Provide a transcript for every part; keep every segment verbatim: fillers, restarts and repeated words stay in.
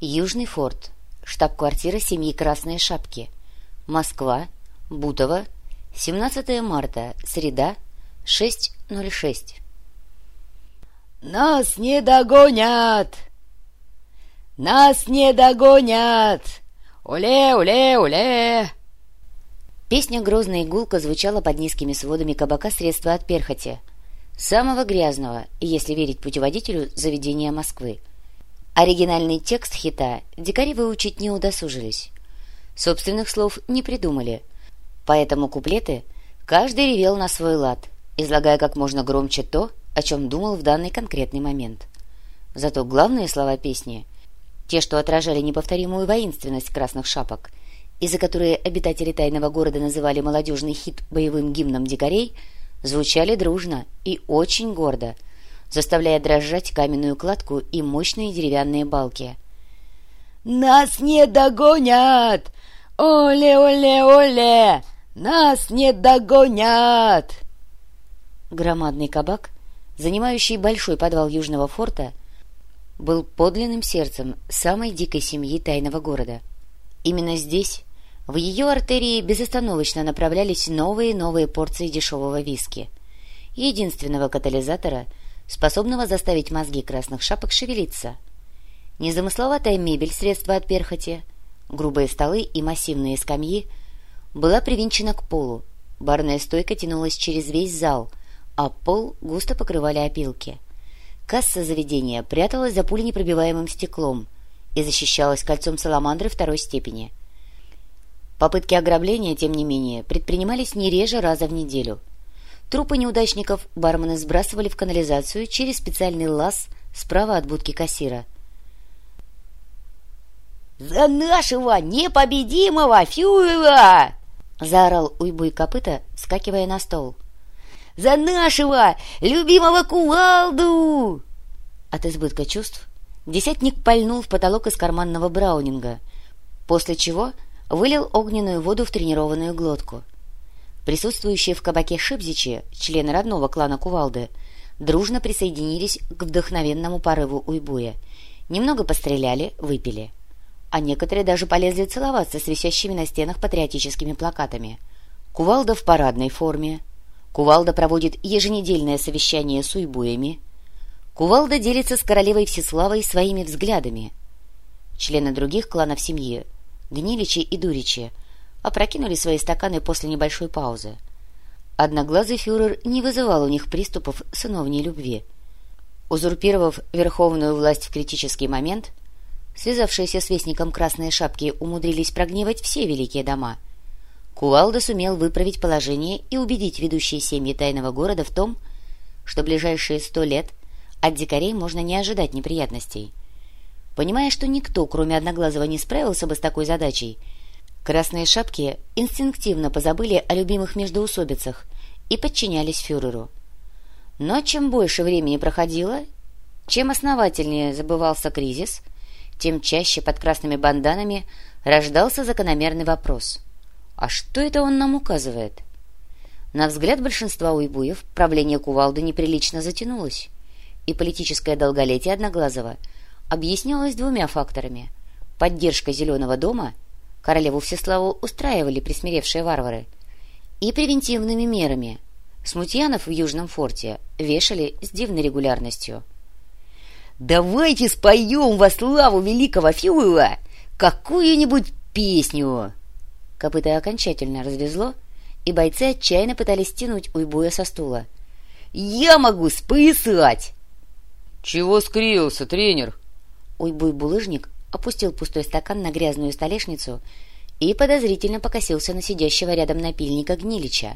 Южный форт. Штаб-квартира семьи Красные Шапки. Москва. Бутово. семнадцатое марта. Среда. шесть ноль шесть. «Нас не догонят! Нас не догонят! Уле, уле, уле!» Песня грозно и гулко звучала под низкими сводами кабака «Средства от перхоти», самого грязного, если верить путеводителю, заведения Москвы. Оригинальный текст хита дикари выучить не удосужились. Собственных слов не придумали, поэтому куплеты каждый ревел на свой лад, излагая как можно громче то, о чем думал в данный конкретный момент. Зато главные слова песни, те, что отражали неповторимую воинственность Красных Шапок, и за которые обитатели тайного города называли молодежный хит боевым гимном дикарей, звучали дружно и очень гордо, заставляя дрожать каменную кладку и мощные деревянные балки. «Нас не догонят! Оле-оле-оле! Нас не догонят!» Громадный кабак, занимающий большой подвал Южного форта, был подлинным сердцем самой дикой семьи тайного города. Именно здесь, в ее артерии, безостановочно направлялись новые и новые порции дешевого виски, единственного катализатора, способного заставить мозги Красных Шапок шевелиться. Незамысловатая мебель, средства от перхоти, грубые столы и массивные скамьи была привинчена к полу, барная стойка тянулась через весь зал, а пол густо покрывали опилки. Касса заведения пряталась за пуленепробиваемым стеклом и защищалась кольцом саламандры второй степени. Попытки ограбления, тем не менее, предпринимались не реже раза в неделю. Трупы неудачников бармены сбрасывали в канализацию через специальный лаз справа от будки кассира. «За нашего непобедимого фюрера!» — заорал Уйбуй Копыта, вскакивая на стол. «За нашего любимого кувалду!» От избытка чувств десятник пальнул в потолок из карманного браунинга, после чего вылил огненную воду в тренированную глотку. Присутствующие в кабаке шибзичи, члены родного клана Кувалды, дружно присоединились к вдохновенному порыву Уйбуя. Немного постреляли, выпили. А некоторые даже полезли целоваться с висящими на стенах патриотическими плакатами. Кувалда в парадной форме. Кувалда проводит еженедельное совещание с уйбуями. Кувалда делится с королевой Всеславой своими взглядами. Члены других кланов семьи, Гниличи и Дуричи, опрокинули свои стаканы после небольшой паузы. Одноглазый фюрер не вызывал у них приступов сыновней любви. Узурпировав верховную власть в критический момент, связавшиеся с вестником Красные Шапки умудрились прогневать все великие дома. Кувалда сумел выправить положение и убедить ведущие семьи тайного города в том, что ближайшие сто лет от дикарей можно не ожидать неприятностей. Понимая, что никто, кроме Одноглазого, не справился бы с такой задачей, Красные Шапки инстинктивно позабыли о любимых междоусобицах и подчинялись фюреру. Но чем больше времени проходило, чем основательнее забывался кризис, тем чаще под красными банданами рождался закономерный вопрос: а что это он нам указывает? На взгляд большинства уйбуев правление Кувалды неприлично затянулось, и политическое долголетие Одноглазого объяснялось двумя факторами: поддержкой Зеленого дома, королеву Всеславу устраивали присмиревшие варвары, и превентивными мерами. Смутьянов в Южном форте вешали с дивной регулярностью. «Давайте споем во славу великого фюрера какую-нибудь песню!» Копыта окончательно развезло, и бойцы отчаянно пытались стянуть уйбуя со стула. «Я могу сплясать!» «Чего скривился, тренер?» Уйбуй-булыжник опустил пустой стакан на грязную столешницу и подозрительно покосился на сидящего рядом напильника Гнилича.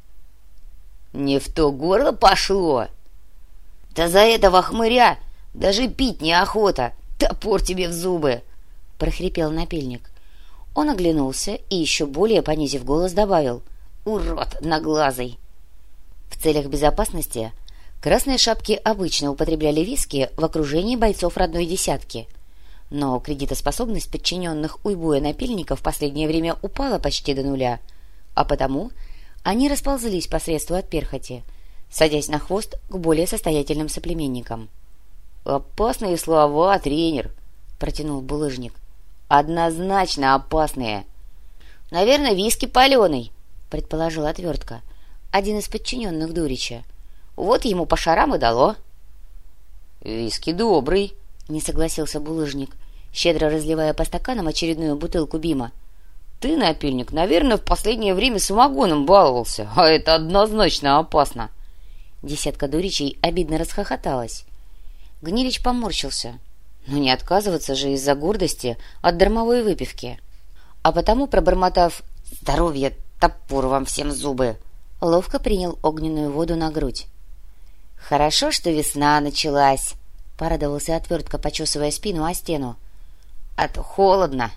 «Не в то горло пошло! Да за этого хмыря даже пить неохота! Топор тебе в зубы!» — прохрипел напильник. Он оглянулся и, еще более понизив голос, добавил: «Урод одноглазый!» В целях безопасности Красные Шапки обычно употребляли виски в окружении бойцов родной десятки, но кредитоспособность подчиненных уйбуя напильника в последнее время упала почти до нуля, а потому они расползлись по средству от перхоти, садясь на хвост к более состоятельным соплеменникам. «Опасные слова, тренер!» — протянул булыжник. «Однозначно опасные». «Наверное, виски паленый», — предположил Отвертка, один из подчиненных Дурича. «Вот ему по шарам и дало». «Виски добрый», — не согласился булыжник, щедро разливая по стаканам очередную бутылку Бима. «Ты, напильник, наверное, в последнее время самогоном баловался, а это однозначно опасно». Десятка Дуричей обидно расхохоталась. Гнилич поморщился. Но не отказываться же из-за гордости от дармовой выпивки. А потому, пробормотав «Здоровье, топор вам всем зубы!», ловко принял огненную воду на грудь. «Хорошо, что весна началась», — порадовался Отвертка, почесывая спину о стену. «А то холодно».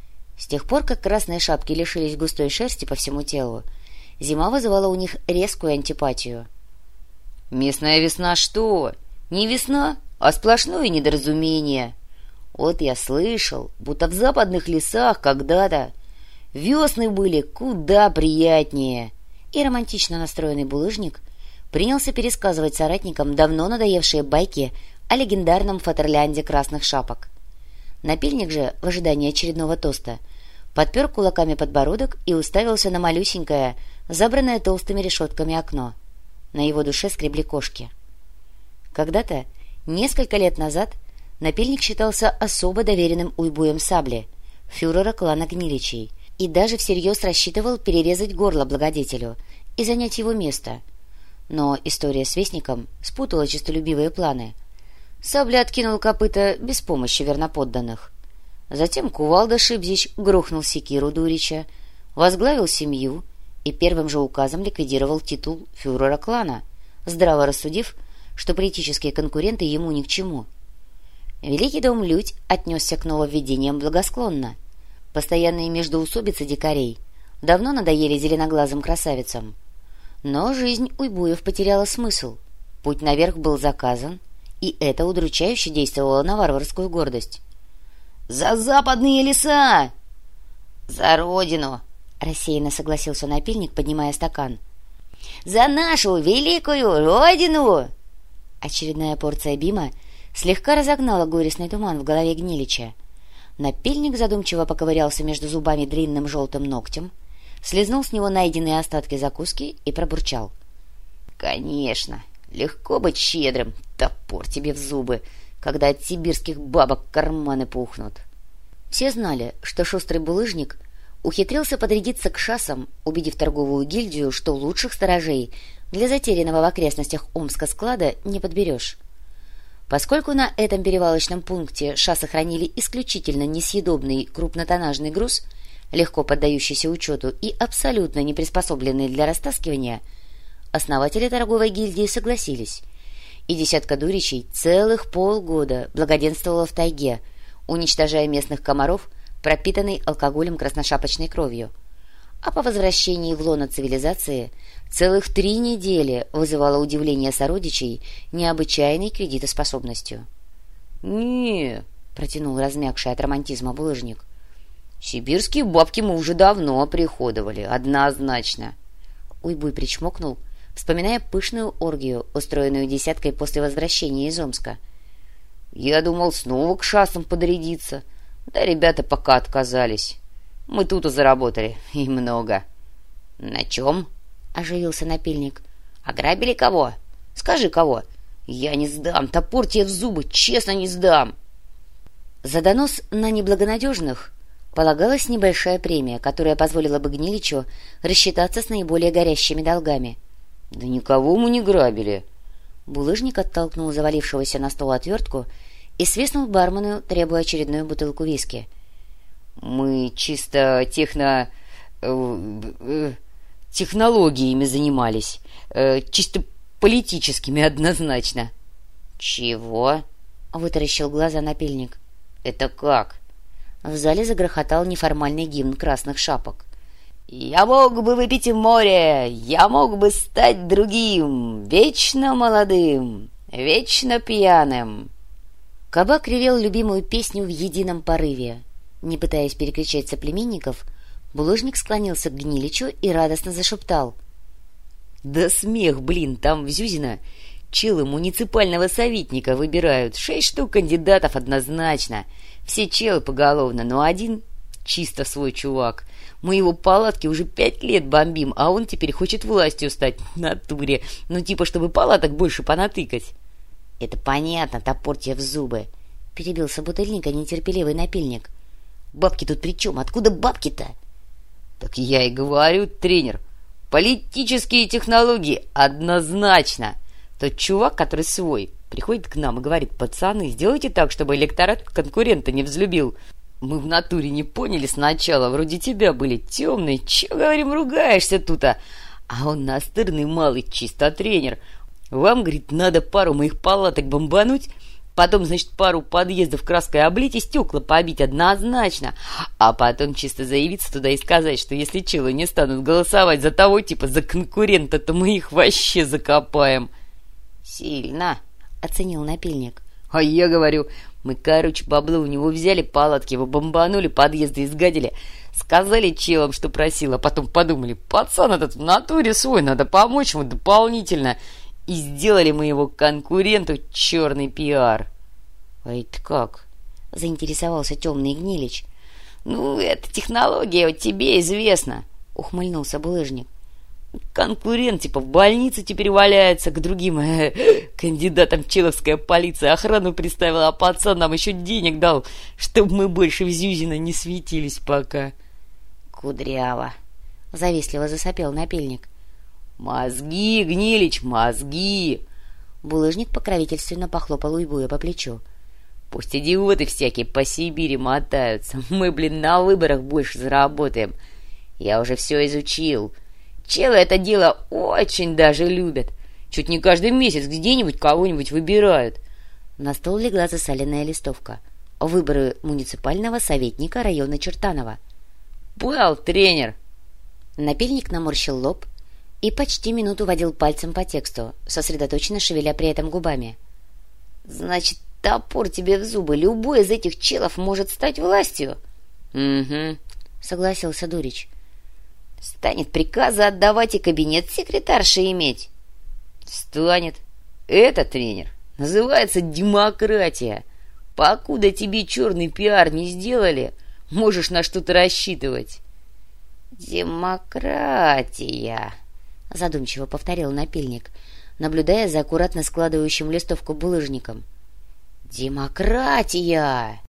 С тех пор, как красные шапки лишились густой шерсти по всему телу, зима вызывала у них резкую антипатию. «Местная весна что? Не весна, а сплошное недоразумение. Вот я слышал, будто в западных лесах когда-то весны были куда приятнее». И романтично настроенный булыжник принялся пересказывать соратникам давно надоевшие байки о легендарном Фатерлянде красных шапок. Напильник же, в ожидании очередного тоста, подпер кулаками подбородок и уставился на малюсенькое, забранное толстыми решетками окно. На его душе скребли кошки. Когда-то, несколько лет назад, напильник считался особо доверенным уйбуем Сабли, фюрера клана Гниличей, и даже всерьез рассчитывал перерезать горло благодетелю и занять его место. Но история с Вестником спутала честолюбивые планы. Сабля откинул копыта без помощи верноподданных. Затем Кувалда Шибзич грохнул секиру Дурича, возглавил семью и первым же указом ликвидировал титул фюрера клана, здраво рассудив, что политические конкуренты ему ни к чему. Великий дом Людь отнесся к нововведениям благосклонно. Постоянные междоусобицы дикарей давно надоели зеленоглазым красавицам. Но жизнь уйбуев потеряла смысл. Путь наверх был заказан, и это удручающе действовало на варварскую гордость. «За западные леса!» «За родину!» — рассеянно согласился напильник, поднимая стакан. «За нашу великую родину!» Очередная порция Бима слегка разогнала горестный туман в голове Гнилича. Напильник задумчиво поковырялся между зубами длинным желтым ногтем, слезнул с него найденные остатки закуски и пробурчал. «Конечно, легко быть щедрым, топор тебе в зубы, когда от сибирских бабок карманы пухнут». Все знали, что шустрый булыжник ухитрился подрядиться к шасам, убедив торговую гильдию, что лучших сторожей для затерянного в окрестностях Омска склада не подберешь. Поскольку на этом перевалочном пункте шасы хранили исключительно несъедобный крупнотоннажный груз, легко поддающийся учету и абсолютно не приспособленный для растаскивания, основатели торговой гильдии согласились, и десятка Дуричей целых полгода благоденствовала в тайге, уничтожая местных комаров, пропитанной алкоголем красношапочной кровью. А по возвращении в лоно цивилизации целых три недели вызывало удивление сородичей необычайной кредитоспособностью. «Не», — протянул размягший от романтизма булыжник, — «сибирские бабки мы уже давно приходовали, однозначно». Уйбуй причмокнул, вспоминая пышную оргию, устроенную десяткой после возвращения из Омска. «Я думал снова к шасам подрядиться, да ребята пока отказались. Мы тут и заработали, и много». «На чем?» — оживился напильник. «Ограбили кого? Скажи, кого? Я не сдам, топор тебе в зубы, честно не сдам». За донос на неблагонадежных полагалась небольшая премия, которая позволила бы Гниличу рассчитаться с наиболее горящими долгами. «Да никого мы не грабили». Булыжник оттолкнул завалившегося на стол отвертку и свистнул бармену, требуя очередную бутылку виски. «Мы чисто техно... Э, э, технологиями занимались. Э, чисто политическими однозначно». «Чего?» — вытаращил глаза напильник. «Это как?» В зале загрохотал неформальный гимн красных шапок. «Я мог бы выпить в море, я мог бы стать другим, вечно молодым, вечно пьяным». Кабак ревел любимую песню в едином порыве. Не пытаясь перекричать соплеменников, булыжник склонился к Гниличу и радостно зашептал. «Да смех, блин, там в Зюзино Челы муниципального советника выбирают. Шесть штук кандидатов однозначно. Все челы поголовно, но один чисто свой чувак. Мы его палатки уже пять лет бомбим, а он теперь хочет властью стать в натуре. Ну типа, чтобы палаток больше понатыкать. — Это понятно, топор тебе в зубы, — перебил собутыльника нетерпеливый напильник. — Бабки тут при чем? Откуда бабки-то? — Так я и говорю, тренер. Политические технологии однозначно. Тот чувак, который свой, приходит к нам и говорит: пацаны, сделайте так, чтобы электорат конкурента не взлюбил. Мы в натуре не поняли сначала, вроде тебя были темные. Че, говорим, ругаешься тут-то? А он настырный малый, чисто тренер. Вам, говорит, надо пару моих палаток бомбануть, потом, значит, пару подъездов краской облить и стекла побить однозначно, а потом чисто заявиться туда и сказать, что если челы не станут голосовать за того типа, за конкурента, то мы их вообще закопаем. Сильно, оценил напильник. А я говорю, мы, короче, бабло у него взяли, палатки его бомбанули, подъезды изгадили, сказали челам, что просил, а потом подумали: пацан этот в натуре свой, надо помочь ему дополнительно. И сделали мы его конкуренту черный пиар. — А это как? — заинтересовался темный гнилич. — Ну, это технология, вот тебе известно, — ухмыльнулся булыжник. — Конкурент типа в больнице теперь валяется, к другим э, кандидатам человская полиция охрану приставила, а пацан нам еще денег дал, чтобы мы больше в Зюзино не светились пока. — Кудряво! — завистливо засопел напильник. «Мозги, Гнилич, мозги!» Булыжник покровительственно похлопал уйбуя по плечу. «Пусть идиоты всякие по Сибири мотаются. Мы, блин, на выборах больше заработаем. Я уже все изучил. Челы это дело очень даже любят. Чуть не каждый месяц где-нибудь кого-нибудь выбирают». На стол легла засаленная листовка. Выборы муниципального советника района Чертаново. «Был, тренер!» Напильник наморщил лоб и почти минуту водил пальцем по тексту, сосредоточенно шевеля при этом губами. «Значит, топор тебе в зубы, любой из этих челов может стать властью?» «Угу», — согласился Дурич. «Станет приказы отдавать и кабинет секретарши иметь?» «Станет. Это, тренер, называется демократия. Покуда тебе черный пиар не сделали, можешь на что-то рассчитывать». «Демократия», — задумчиво повторил напильник, наблюдая за аккуратно складывающим листовку булыжником. «Демократия!»